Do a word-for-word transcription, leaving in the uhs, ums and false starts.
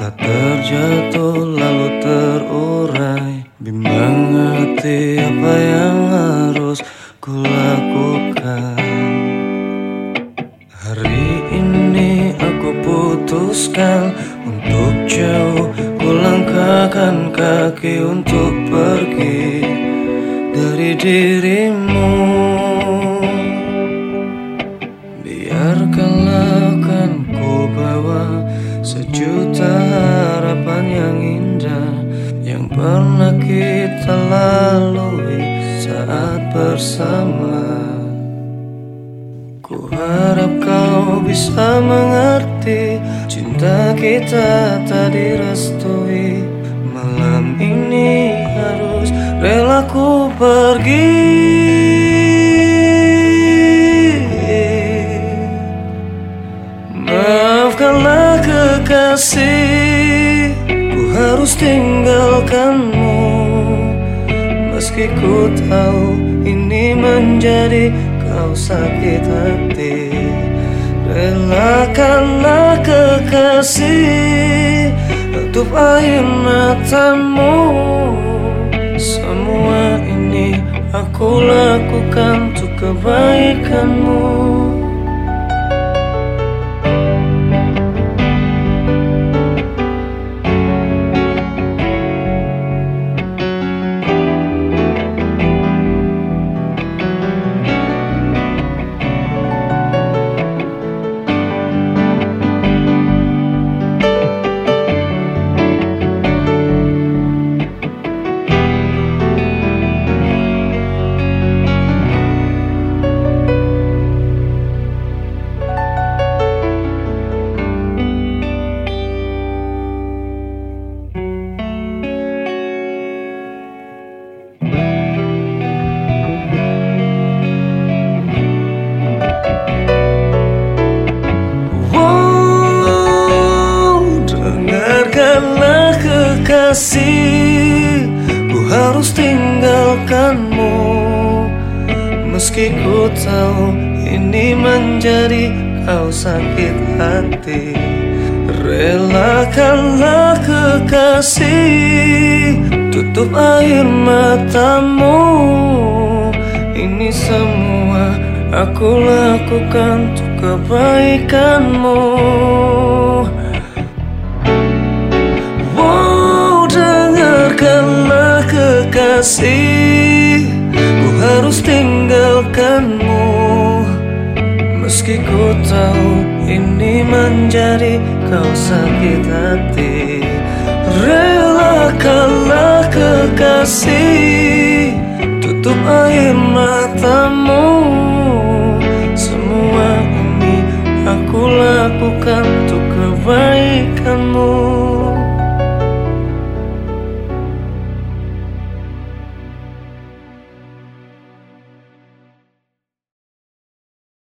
Telah terjatuh lalu terurai, bimbang hati apa yang harus kulakukan. Hari ini aku putuskan untuk jauh, kulangkahkan kaki untuk pergi dari dirimu. Biarkanlah kan ku bawa sejuta harapan yang indah yang pernah kita lalui saat bersama. Ku harap kau bisa mengerti, cinta kita tak direstui. Malam ini harus rela ku pergi. Maafkanlah kekasih, ku harus tinggalkanmu. Meski ku tahu ini menjadi kau sakit hati, relakanlah kekasih, tutup air matamu. Semua ini aku lakukan untuk kebaikanmu. Kekasih, ku harus tinggalkanmu. Meski ku tahu ini menjadi kau sakit hati, relakanlah kekasih, tutup air matamu. Ini semua aku lakukan untuk kebaikanmu. Dengarkanlah kekasih, ku harus tinggalkanmu. Meski ku tahu ini menjadi kau sakit hati, relakanlah kekasih, tutup air matamu. Semua ini aku lakukan untuk kebaikanmu.